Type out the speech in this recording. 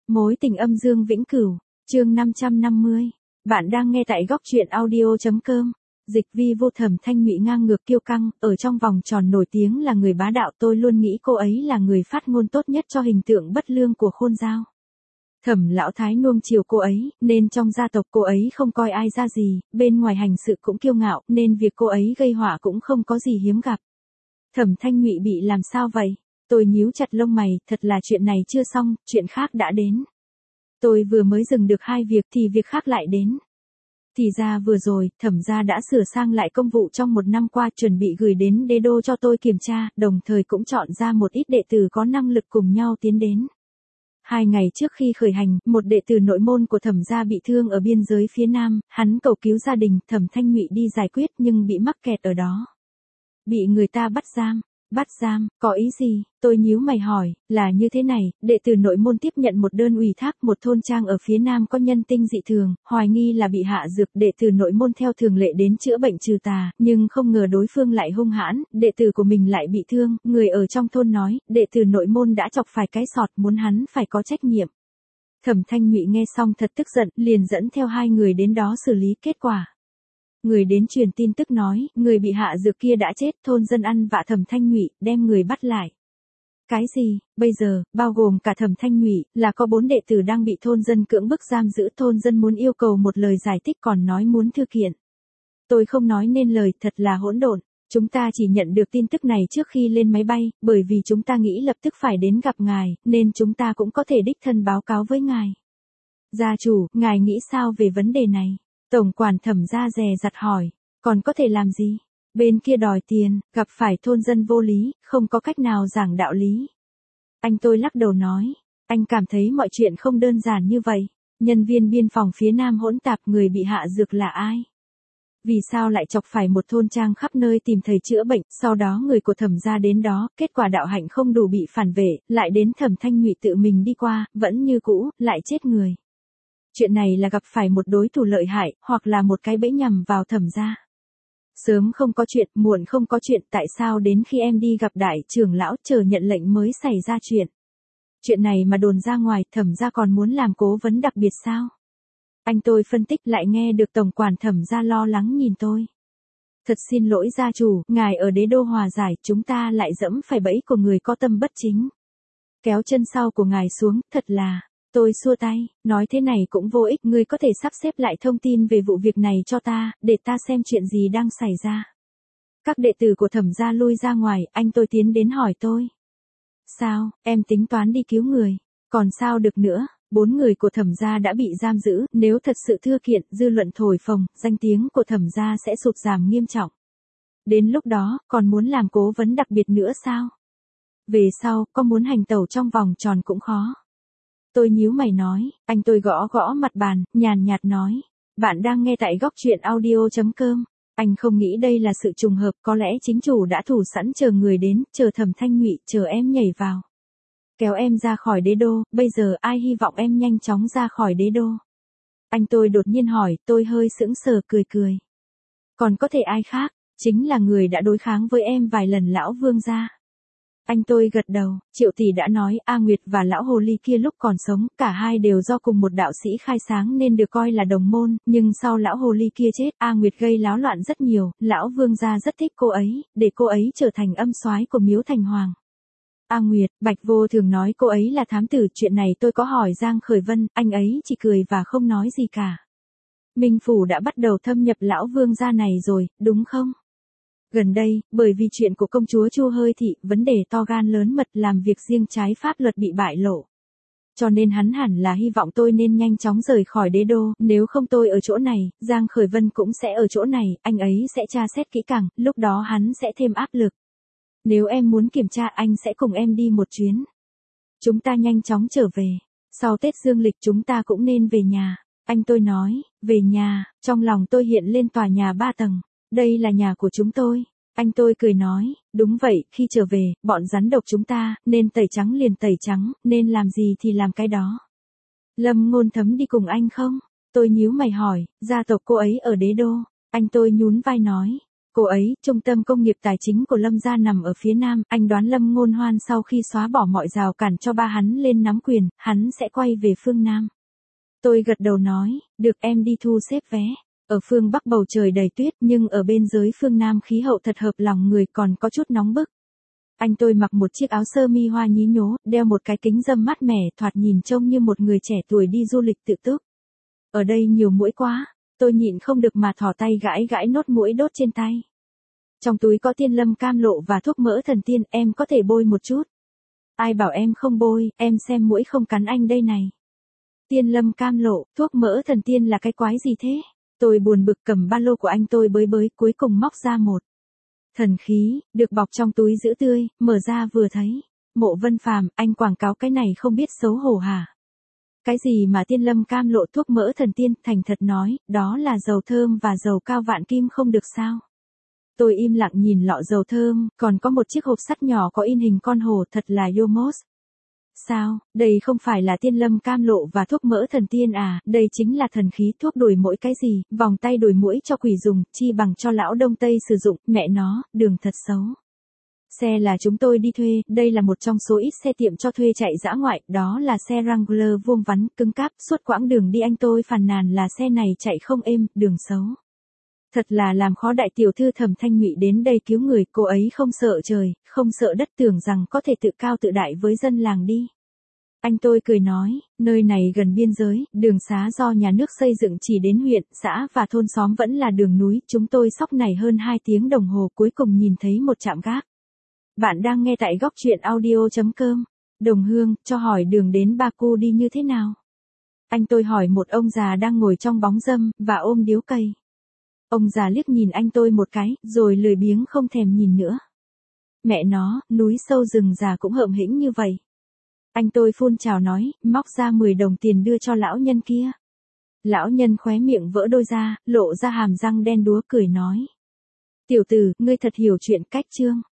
Mối tình âm dương vĩnh cửu, chương 550. Bạn đang nghe tại góc truyện audio.com. Dịch vi vô Thẩm Thanh Nhụy ngang ngược kiêu căng, ở trong vòng tròn nổi tiếng là người bá đạo, tôi luôn nghĩ cô ấy là người phát ngôn tốt nhất cho hình tượng bất lương của Khôn Dao. Thẩm lão thái nuông chiều cô ấy, nên trong gia tộc cô ấy không coi ai ra gì, bên ngoài hành sự cũng kiêu ngạo, nên việc cô ấy gây họa cũng không có gì hiếm gặp. Thẩm Thanh Nhụy bị làm sao vậy? Tôi nhíu chặt lông mày, thật là chuyện này chưa xong, chuyện khác đã đến. Tôi vừa mới dừng được hai việc thì việc khác lại đến. Thì ra vừa rồi, Thẩm gia đã sửa sang lại công vụ trong một năm qua, chuẩn bị gửi đến đế đô cho tôi kiểm tra, đồng thời cũng chọn ra một ít đệ tử có năng lực cùng nhau tiến đến. 2 ngày trước khi khởi hành, một đệ tử nội môn của Thẩm gia bị thương ở biên giới phía Nam, hắn cầu cứu gia đình, Thẩm Thanh Nhụy đi giải quyết nhưng bị mắc kẹt ở đó. Bị người ta bắt giam. Bắt giam, có ý gì? Tôi nhíu mày hỏi, là như thế này, đệ tử nội môn tiếp nhận một đơn ủy thác, một thôn trang ở phía Nam có nhân tinh dị thường, hoài nghi là bị hạ dược, đệ tử nội môn theo thường lệ đến chữa bệnh trừ tà, nhưng không ngờ đối phương lại hung hãn, đệ tử của mình lại bị thương, người ở trong thôn nói, đệ tử nội môn đã chọc phải cái sọt, muốn hắn phải có trách nhiệm. Thẩm Thanh Nhụy nghe xong thật tức giận, liền dẫn theo 2 người đến đó xử lý, kết quả. Người đến truyền tin tức nói, người bị hạ dược kia đã chết, thôn dân ăn vạ Thẩm Thanh Nhụy, đem người bắt lại. Cái gì? Bây giờ, bao gồm cả Thẩm Thanh Nhụy, là có 4 đệ tử đang bị thôn dân cưỡng bức giam giữ, thôn dân muốn yêu cầu một lời giải thích còn nói muốn thư kiện. Tôi không nói nên lời, thật là hỗn độn. Chúng ta chỉ nhận được tin tức này trước khi lên máy bay, bởi vì chúng ta nghĩ lập tức phải đến gặp ngài, nên chúng ta cũng có thể đích thân báo cáo với ngài. Gia chủ, ngài nghĩ sao về vấn đề này? Tổng quản Thẩm gia dè dặt hỏi, còn có thể làm gì? Bên kia đòi tiền, gặp phải thôn dân vô lý, không có cách nào giảng đạo lý. Anh tôi lắc đầu nói, anh cảm thấy mọi chuyện không đơn giản như vậy. Nhân viên biên phòng phía Nam hỗn tạp, người bị hạ dược là ai? Vì sao lại chọc phải một thôn trang khắp nơi tìm thầy chữa bệnh, sau đó người của Thẩm gia đến đó, kết quả đạo hạnh không đủ bị phản vệ, lại đến Thẩm Thanh Nhụy tự mình đi qua, vẫn như cũ, lại chết người. Chuyện này là gặp phải một đối thủ lợi hại, hoặc là một cái bẫy nhằm vào Thẩm gia. Sớm không có chuyện, muộn không có chuyện, tại sao đến khi em đi gặp đại trưởng lão chờ nhận lệnh mới xảy ra chuyện? Chuyện này mà đồn ra ngoài, Thẩm gia còn muốn làm cố vấn đặc biệt sao? Anh tôi phân tích, lại nghe được tổng quản Thẩm gia lo lắng nhìn tôi. Thật xin lỗi gia chủ, ngài ở đế đô hòa giải, chúng ta lại dẫm phải bẫy của người có tâm bất chính. Kéo chân sau của ngài xuống, thật là. Tôi xua tay, nói thế này cũng vô ích, ngươi có thể sắp xếp lại thông tin về vụ việc này cho ta, để ta xem chuyện gì đang xảy ra. Các đệ tử của Thẩm gia lui ra ngoài, anh tôi tiến đến hỏi tôi. Sao, em tính toán đi cứu người, còn sao được nữa, 4 người của Thẩm gia đã bị giam giữ, nếu thật sự thưa kiện, dư luận thổi phồng, danh tiếng của Thẩm gia sẽ sụt giảm nghiêm trọng. Đến lúc đó, còn muốn làm cố vấn đặc biệt nữa sao? Về sau, có muốn hành tẩu trong vòng tròn cũng khó. Tôi nhíu mày nói, anh tôi gõ gõ mặt bàn, nhàn nhạt nói. Bạn đang nghe tại góc truyện audio.com. Anh không nghĩ đây là sự trùng hợp, có lẽ chính chủ đã thủ sẵn chờ người đến, chờ Thẩm Thanh Nhụy, chờ em nhảy vào. Kéo em ra khỏi đế đô, bây giờ ai hy vọng em nhanh chóng ra khỏi đế đô? Anh tôi đột nhiên hỏi, tôi hơi sững sờ cười cười. Còn có thể ai khác, chính là người đã đối kháng với em vài lần lão Vương gia. Anh tôi gật đầu, Triệu tỷ đã nói, A Nguyệt và lão hồ ly kia lúc còn sống, cả hai đều do cùng một đạo sĩ khai sáng nên được coi là đồng môn, nhưng sau lão hồ ly kia chết, A Nguyệt gây náo loạn rất nhiều, lão Vương gia rất thích cô ấy, để cô ấy trở thành âm soái của Miếu Thành Hoàng. A Nguyệt, Bạch Vô Thường nói cô ấy là thám tử, chuyện này tôi có hỏi Giang Khởi Vân, anh ấy chỉ cười và không nói gì cả. Minh Phủ đã bắt đầu thâm nhập lão Vương gia này rồi, đúng không? Gần đây, bởi vì chuyện của công chúa Chu Hơi Thị, vấn đề to gan lớn mật làm việc riêng trái pháp luật bị bại lộ. Cho nên hắn hẳn là hy vọng tôi nên nhanh chóng rời khỏi đế đô, nếu không tôi ở chỗ này, Giang Khởi Vân cũng sẽ ở chỗ này, anh ấy sẽ tra xét kỹ càng, lúc đó hắn sẽ thêm áp lực. Nếu em muốn kiểm tra anh sẽ cùng em đi một chuyến. Chúng ta nhanh chóng trở về. Sau Tết Dương lịch chúng ta cũng nên về nhà. Anh tôi nói, về nhà, trong lòng tôi hiện lên tòa nhà 3 tầng. Đây là nhà của chúng tôi. Anh tôi cười nói, đúng vậy, khi trở về, bọn rắn độc chúng ta, nên tẩy trắng liền tẩy trắng, nên làm gì thì làm cái đó. Lâm Ngôn Thấm đi cùng anh không? Tôi nhíu mày hỏi, gia tộc cô ấy ở đế đô. Anh tôi nhún vai nói, Cô ấy, trung tâm công nghiệp tài chính của Lâm gia nằm ở phía nam, anh đoán Lâm Ngôn Hoan sau khi xóa bỏ mọi rào cản cho ba hắn lên nắm quyền, hắn sẽ quay về phương Nam. Tôi gật đầu nói, được em đi thu xếp vé. Ở phương Bắc bầu trời đầy tuyết nhưng ở bên dưới phương Nam khí hậu thật hợp lòng người còn có chút nóng bức. Anh tôi mặc một chiếc áo sơ mi hoa nhí nhố, đeo một cái kính râm mát mẻ thoạt nhìn trông như một người trẻ tuổi đi du lịch tự túc. Ở đây nhiều muỗi quá, tôi nhịn không được mà thò tay gãi gãi nốt muỗi đốt trên tay. Trong túi có tiên lâm cam lộ và thuốc mỡ thần tiên, em có thể bôi một chút. Ai bảo em không bôi, em xem muỗi không cắn anh đây này. Tiên lâm cam lộ, thuốc mỡ thần tiên là cái quái gì thế? Tôi buồn bực cầm ba lô của anh tôi bới cuối cùng móc ra một thần khí, được bọc trong túi giữ tươi, mở ra vừa thấy. Mộ Vân Phàm, anh quảng cáo cái này không biết xấu hổ hả? Cái gì mà tiên lâm cam lộ thuốc mỡ thần tiên, thành thật nói, đó là dầu thơm và dầu cao vạn kim không được sao? Tôi im lặng nhìn lọ dầu thơm, còn có một chiếc hộp sắt nhỏ có in hình con hổ, thật là Yomos. Sao, đây không phải là tiên lâm cam lộ và thuốc mỡ thần tiên à, đây chính là thần khí thuốc đuổi muỗi cái gì, vòng tay đuổi muỗi cho quỷ dùng, chi bằng cho lão Đông Tây sử dụng, mẹ nó, đường thật xấu. Xe là chúng tôi đi thuê, đây là một trong số ít xe tiệm cho thuê chạy dã ngoại, đó là xe Wrangler vuông vắn, cứng cáp, suốt quãng đường đi anh tôi phàn nàn là xe này chạy không êm, đường xấu. Thật là làm khó đại tiểu thư Thẩm Thanh Nhụy đến đây cứu người, cô ấy không sợ trời, không sợ đất, tưởng rằng có thể tự cao tự đại với dân làng đi. Anh tôi cười nói, nơi này gần biên giới, đường xá do nhà nước xây dựng chỉ đến huyện, xã và thôn xóm vẫn là đường núi, chúng tôi xóc này hơn 2 tiếng đồng hồ cuối cùng nhìn thấy một trạm gác. Bạn đang nghe tại góc truyện audio.com. Đồng Hương, cho hỏi đường đến Baku đi như thế nào? Anh tôi hỏi một ông già đang ngồi trong bóng râm, và ôm điếu cày. Ông già liếc nhìn anh tôi một cái, rồi lười biếng không thèm nhìn nữa. Mẹ nó, núi sâu rừng già cũng hợm hĩnh như vậy. Anh tôi phun trào nói, móc ra 10 đồng tiền đưa cho lão nhân kia. Lão nhân khóe miệng vỡ đôi ra, lộ ra hàm răng đen đúa cười nói. Tiểu tử, ngươi thật hiểu chuyện cách chương.